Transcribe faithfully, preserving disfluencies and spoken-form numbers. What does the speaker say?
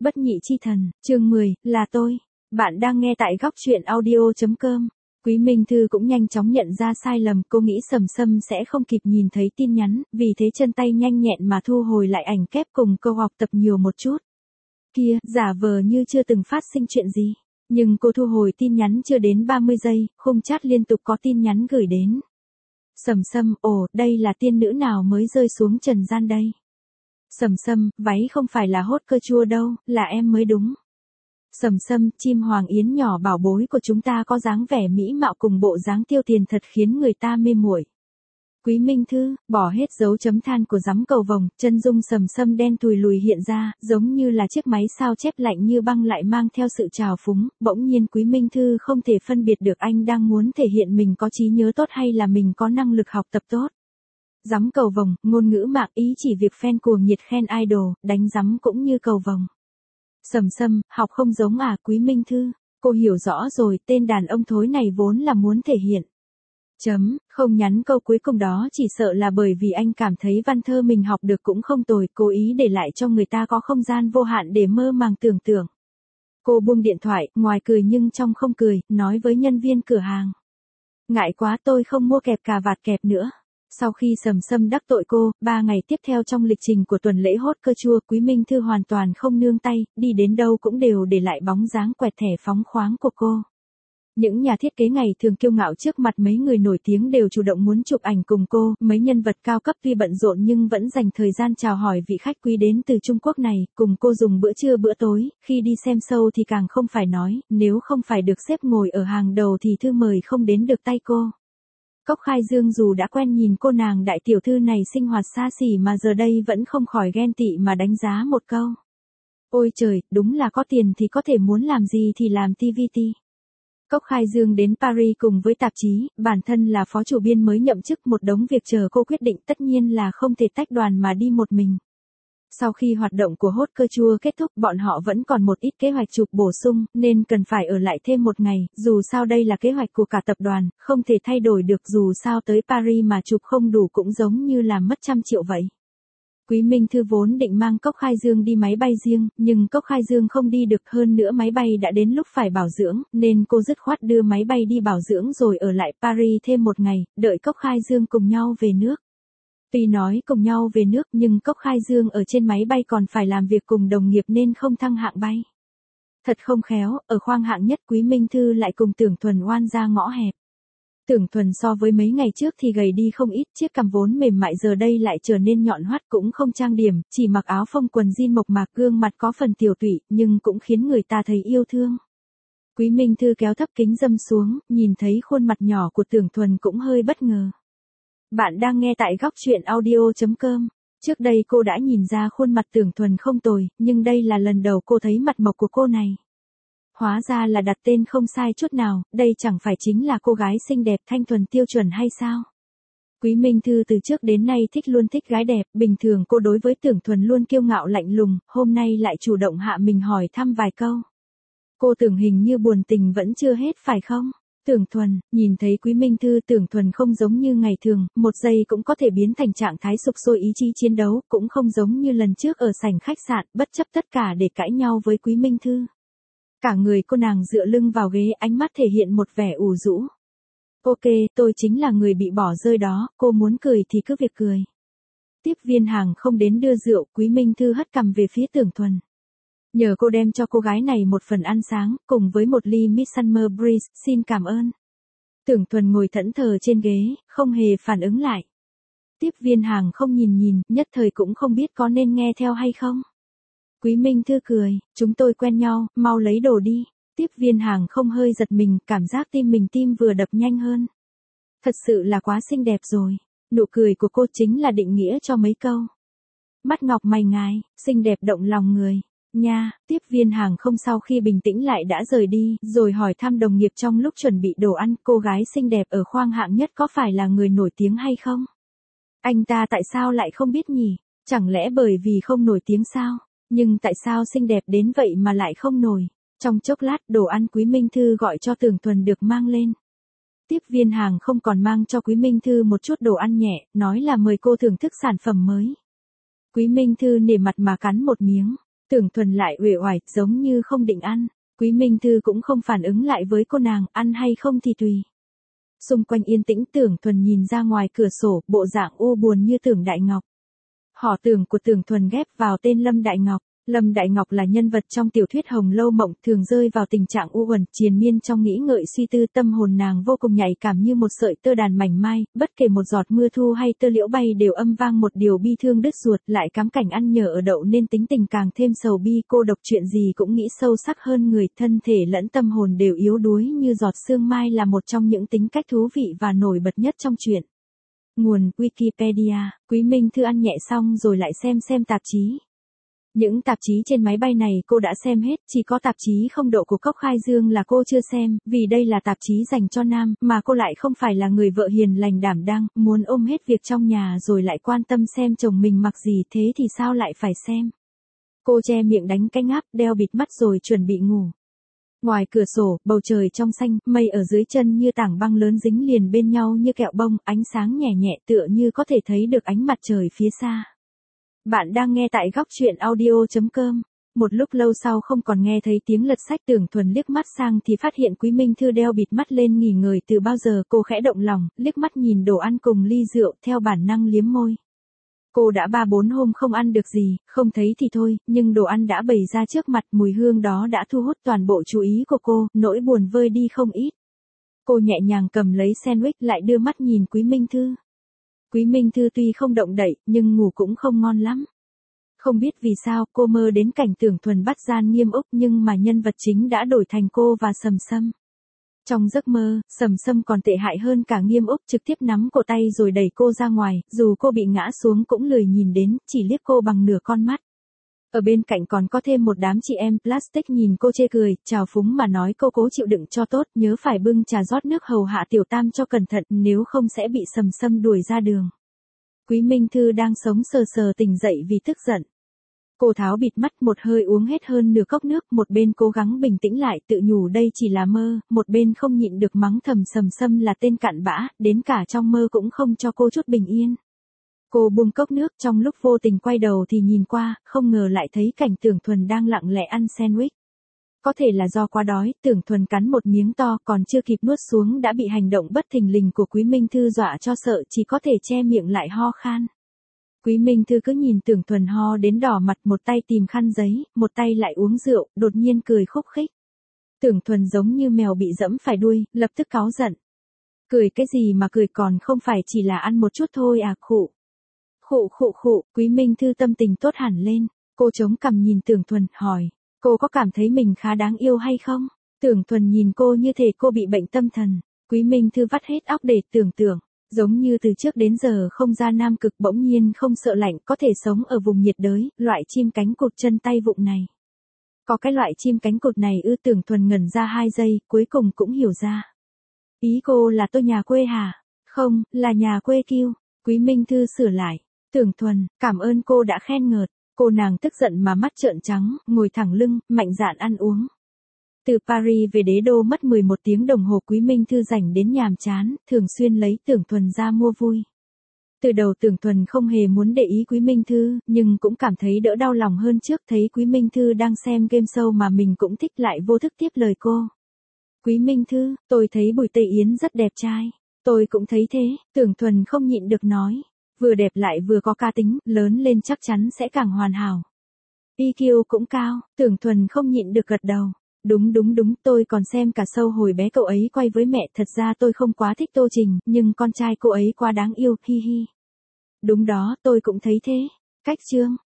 Bất nhị chi thần, chương mười, là tôi. Bạn đang nghe tại góc truyện audio chấm com. Quý Minh Thư cũng nhanh chóng nhận ra sai lầm, cô nghĩ Sầm Sâm sẽ không kịp nhìn thấy tin nhắn, vì thế chân tay nhanh nhẹn mà thu hồi lại ảnh kép cùng câu học tập nhiều một chút. Kia, giả vờ như chưa từng phát sinh chuyện gì. Nhưng cô thu hồi tin nhắn chưa đến ba mươi giây, khung chat liên tục có tin nhắn gửi đến. Sầm Sâm, ồ, đây là tiên nữ nào mới rơi xuống trần gian đây? Sầm Sâm, váy không phải là hốt cơ chua đâu, là em mới đúng. Sầm Sâm, chim hoàng yến nhỏ bảo bối của chúng ta có dáng vẻ mỹ mạo cùng bộ dáng tiêu tiền thật khiến người ta mê muội. Quý Minh Thư, bỏ hết dấu chấm than của giắm cầu vồng, chân dung Sầm Sâm đen tùi lùi hiện ra, giống như là chiếc máy sao chép lạnh như băng lại mang theo sự trào phúng, bỗng nhiên Quý Minh Thư không thể phân biệt được anh đang muốn thể hiện mình có trí nhớ tốt hay là mình có năng lực học tập tốt. Giắm cầu vồng, ngôn ngữ mạng ý chỉ việc fan cuồng nhiệt khen idol, đánh giắm cũng như cầu vồng. Sầm Sâm, học không giống à Quý Minh Thư, cô hiểu rõ rồi, tên đàn ông thối này vốn là muốn thể hiện. Chấm, không nhắn câu cuối cùng đó chỉ sợ là bởi vì anh cảm thấy văn thơ mình học được cũng không tồi, cố ý để lại cho người ta có không gian vô hạn để mơ màng tưởng tượng. Cô buông điện thoại, ngoài cười nhưng trong không cười, nói với nhân viên cửa hàng. Ngại quá tôi không mua kẹp cà vạt kẹp nữa. Sau khi Sầm Sâm đắc tội cô, ba ngày tiếp theo trong lịch trình của tuần lễ hốt cơ chua, Quý Minh Thư hoàn toàn không nương tay, đi đến đâu cũng đều để lại bóng dáng quẹt thẻ phóng khoáng của cô. Những nhà thiết kế ngày thường kiêu ngạo trước mặt mấy người nổi tiếng đều chủ động muốn chụp ảnh cùng cô, mấy nhân vật cao cấp tuy bận rộn nhưng vẫn dành thời gian chào hỏi vị khách quý đến từ Trung Quốc này, cùng cô dùng bữa trưa bữa tối, khi đi xem show thì càng không phải nói, nếu không phải được xếp ngồi ở hàng đầu thì thư mời không đến được tay cô. Cốc Khai Dương dù đã quen nhìn cô nàng đại tiểu thư này sinh hoạt xa xỉ mà giờ đây vẫn không khỏi ghen tị mà đánh giá một câu. Ôi trời, đúng là có tiền thì có thể muốn làm gì thì làm tê vê tê. Cốc Khai Dương đến Paris cùng với tạp chí, bản thân là phó chủ biên mới nhậm chức, một đống việc chờ cô quyết định, tất nhiên là không thể tách đoàn mà đi một mình. Sau khi hoạt động của hốt cơ chua kết thúc, bọn họ vẫn còn một ít kế hoạch chụp bổ sung, nên cần phải ở lại thêm một ngày, dù sao đây là kế hoạch của cả tập đoàn, không thể thay đổi được, dù sao tới Paris mà chụp không đủ cũng giống như là mất trăm triệu vậy. Quý Minh Thư vốn định mang Cốc Khai Dương đi máy bay riêng, nhưng Cốc Khai Dương không đi được, hơn nữa máy bay đã đến lúc phải bảo dưỡng, nên cô dứt khoát đưa máy bay đi bảo dưỡng rồi ở lại Paris thêm một ngày, đợi Cốc Khai Dương cùng nhau về nước. Tuy nói cùng nhau về nước nhưng Cốc Khai Dương ở trên máy bay còn phải làm việc cùng đồng nghiệp nên không thăng hạng bay. Thật không khéo, ở khoang hạng nhất Quý Minh Thư lại cùng Tưởng Thuần oan ra ngõ hẹp. Tưởng Thuần so với mấy ngày trước thì gầy đi không ít, chiếc cằm vốn mềm mại giờ đây lại trở nên nhọn hoắt, cũng không trang điểm, chỉ mặc áo phông quần jean mộc mạc, gương mặt có phần tiểu tụy, nhưng cũng khiến người ta thấy yêu thương. Quý Minh Thư kéo thấp kính râm xuống, nhìn thấy khuôn mặt nhỏ của Tưởng Thuần cũng hơi bất ngờ. Bạn đang nghe tại góc truyện audio chấm com. Trước đây cô đã nhìn ra khuôn mặt Tưởng Thuần không tồi, nhưng đây là lần đầu cô thấy mặt mộc của cô này. Hóa ra là đặt tên không sai chút nào, đây chẳng phải chính là cô gái xinh đẹp thanh thuần tiêu chuẩn hay sao? Quý Minh Thư từ trước đến nay thích luôn thích gái đẹp, bình thường cô đối với Tưởng Thuần luôn kiêu ngạo lạnh lùng, hôm nay lại chủ động hạ mình hỏi thăm vài câu. Cô tưởng hình như buồn tình vẫn chưa hết phải không? Tưởng Thuần, nhìn thấy Quý Minh Thư, Tưởng Thuần không giống như ngày thường, một giây cũng có thể biến thành trạng thái sục sôi ý chí chiến đấu, cũng không giống như lần trước ở sảnh khách sạn, bất chấp tất cả để cãi nhau với Quý Minh Thư. Cả người cô nàng dựa lưng vào ghế, ánh mắt thể hiện một vẻ ủ rũ. Ok, tôi chính là người bị bỏ rơi đó, cô muốn cười thì cứ việc cười. Tiếp viên hàng không đến đưa rượu, Quý Minh Thư hất cằm về phía Tưởng Thuần. Nhờ cô đem cho cô gái này một phần ăn sáng, cùng với một ly Midsummer Breeze, xin cảm ơn. Tưởng Thuần ngồi thẫn thờ trên ghế, không hề phản ứng lại. Tiếp viên hàng không nhìn nhìn, nhất thời cũng không biết có nên nghe theo hay không. Quý Minh Thư cười, chúng tôi quen nhau, mau lấy đồ đi. Tiếp viên hàng không hơi giật mình, cảm giác tim mình tim vừa đập nhanh hơn. Thật sự là quá xinh đẹp rồi. Nụ cười của cô chính là định nghĩa cho mấy câu. Mắt ngọc mày ngài, xinh đẹp động lòng người. Nha, tiếp viên hàng không sau khi bình tĩnh lại đã rời đi, rồi hỏi thăm đồng nghiệp trong lúc chuẩn bị đồ ăn, cô gái xinh đẹp ở khoang hạng nhất có phải là người nổi tiếng hay không? Anh ta tại sao lại không biết nhỉ? Chẳng lẽ bởi vì không nổi tiếng sao? Nhưng tại sao xinh đẹp đến vậy mà lại không nổi? Trong chốc lát, đồ ăn Quý Minh Thư gọi cho Tưởng Thuần được mang lên. Tiếp viên hàng không còn mang cho Quý Minh Thư một chút đồ ăn nhẹ, nói là mời cô thưởng thức sản phẩm mới. Quý Minh Thư nể mặt mà cắn một miếng. Tưởng Thuần lại uể oải, giống như không định ăn. Quý Minh Thư cũng không phản ứng lại với cô nàng, ăn hay không thì tùy. Xung quanh yên tĩnh, Tưởng Thuần nhìn ra ngoài cửa sổ, bộ dạng u buồn như Tưởng Đại Ngọc. Họ Tưởng của Tưởng Thuần ghép vào tên Lâm Đại Ngọc. Lâm Đại Ngọc là nhân vật trong tiểu thuyết Hồng Lâu Mộng, thường rơi vào tình trạng u uẩn, triền miên trong nghĩ ngợi suy tư, tâm hồn nàng vô cùng nhạy cảm như một sợi tơ đàn mảnh mai, bất kể một giọt mưa thu hay tơ liễu bay đều âm vang một điều bi thương đứt ruột, lại cắm cảnh ăn nhờ ở đậu nên tính tình càng thêm sầu bi, cô độc chuyện gì cũng nghĩ sâu sắc hơn người, thân thể lẫn tâm hồn đều yếu đuối như giọt sương mai là một trong những tính cách thú vị và nổi bật nhất trong truyện. Nguồn Wikipedia. Quý Minh Thư ăn nhẹ xong rồi lại xem xem tạp chí. Những tạp chí trên máy bay này cô đã xem hết, chỉ có tạp chí Không Độ của Cốc Khai Dương là cô chưa xem, vì đây là tạp chí dành cho nam, mà cô lại không phải là người vợ hiền lành đảm đang, muốn ôm hết việc trong nhà rồi lại quan tâm xem chồng mình mặc gì, thế thì sao lại phải xem. Cô che miệng đánh cái ngáp, đeo bịt mắt rồi chuẩn bị ngủ. Ngoài cửa sổ, bầu trời trong xanh, mây ở dưới chân như tảng băng lớn dính liền bên nhau như kẹo bông, ánh sáng nhẹ nhẹ tựa như có thể thấy được ánh mặt trời phía xa. Bạn đang nghe tại góc truyện audio chấm com. Một lúc lâu sau không còn nghe thấy tiếng lật sách, Tưởng Thuần liếc mắt sang thì phát hiện Quý Minh Thư đeo bịt mắt lên nghỉ ngơi từ bao giờ, cô khẽ động lòng, liếc mắt nhìn đồ ăn cùng ly rượu, theo bản năng liếm môi. Cô đã ba bốn hôm không ăn được gì, không thấy thì thôi, nhưng đồ ăn đã bày ra trước mặt, mùi hương đó đã thu hút toàn bộ chú ý của cô, nỗi buồn vơi đi không ít. Cô nhẹ nhàng cầm lấy sandwich lại đưa mắt nhìn Quý Minh Thư. Quý Minh Thư tuy không động đậy, nhưng ngủ cũng không ngon lắm. Không biết vì sao, cô mơ đến cảnh Tưởng Thuần bắt gian Nghiêm Úc nhưng mà nhân vật chính đã đổi thành cô và Sầm Sâm. Trong giấc mơ, Sầm Sâm còn tệ hại hơn cả Nghiêm Úc, trực tiếp nắm cổ tay rồi đẩy cô ra ngoài, dù cô bị ngã xuống cũng lười nhìn đến, chỉ liếc cô bằng nửa con mắt. Ở bên cạnh còn có thêm một đám chị em plastic nhìn cô chê cười, trào phúng mà nói cô cố chịu đựng cho tốt, nhớ phải bưng trà rót nước hầu hạ tiểu tam cho cẩn thận, nếu không sẽ bị Sầm Sâm đuổi ra đường. Quý Minh Thư đang sống sờ sờ tỉnh dậy vì tức giận. Cô tháo bịt mắt, một hơi uống hết hơn nửa cốc nước, một bên cố gắng bình tĩnh lại, tự nhủ đây chỉ là mơ, một bên không nhịn được mắng thầm Sầm Sâm là tên cặn bã, đến cả trong mơ cũng không cho cô chút bình yên. Cô buông cốc nước, trong lúc vô tình quay đầu thì nhìn qua, không ngờ lại thấy cảnh Tưởng Thuần đang lặng lẽ ăn sandwich. Có thể là do quá đói, Tưởng Thuần cắn một miếng to, còn chưa kịp nuốt xuống đã bị hành động bất thình lình của Quý Minh Thư dọa cho sợ, chỉ có thể che miệng lại ho khan. Quý Minh Thư cứ nhìn Tưởng Thuần ho đến đỏ mặt, một tay tìm khăn giấy, một tay lại uống rượu, đột nhiên cười khúc khích. Tưởng Thuần giống như mèo bị dẫm phải đuôi, lập tức cáu giận. Cười cái gì mà cười, còn không phải chỉ là ăn một chút thôi à, khụ. Khụ khụ khụ, Quý Minh Thư tâm tình tốt hẳn lên, cô chống cằm nhìn Tưởng Thuần, hỏi, cô có cảm thấy mình khá đáng yêu hay không? Tưởng Thuần nhìn cô như thể cô bị bệnh tâm thần. Quý Minh Thư vắt hết óc để tưởng tượng, giống như từ trước đến giờ không ra Nam Cực, bỗng nhiên không sợ lạnh, có thể sống ở vùng nhiệt đới, loại chim cánh cụt chân tay vụng này. Có cái loại chim cánh cụt này ư? Tưởng Thuần ngẩn ra hai giây, cuối cùng cũng hiểu ra. Ý cô là tôi nhà quê hả? Không, là nhà quê kiêu. Quý Minh Thư sửa lại. Tưởng Thuần, cảm ơn cô đã khen ngợi. Cô nàng tức giận mà mắt trợn trắng, ngồi thẳng lưng, mạnh dạn ăn uống. Từ Paris về đế đô mất mười một tiếng đồng hồ, Quý Minh Thư rảnh đến nhàm chán, thường xuyên lấy Tưởng Thuần ra mua vui. Từ đầu Tưởng Thuần không hề muốn để ý Quý Minh Thư, nhưng cũng cảm thấy đỡ đau lòng hơn trước, thấy Quý Minh Thư đang xem game show mà mình cũng thích lại vô thức tiếp lời cô. Quý Minh Thư, tôi thấy Bùi Tây Yến rất đẹp trai. Tôi cũng thấy thế, Tưởng Thuần không nhịn được nói. Vừa đẹp lại vừa có cá tính, lớn lên chắc chắn sẽ càng hoàn hảo. i kiu cũng cao, Tưởng Thuần không nhịn được gật đầu. Đúng đúng đúng, tôi còn xem cả show hồi bé cậu ấy quay với mẹ, thật ra tôi không quá thích Tô Trình, nhưng con trai cô ấy quá đáng yêu, hi hi. Đúng đó, tôi cũng thấy thế. Cách chương,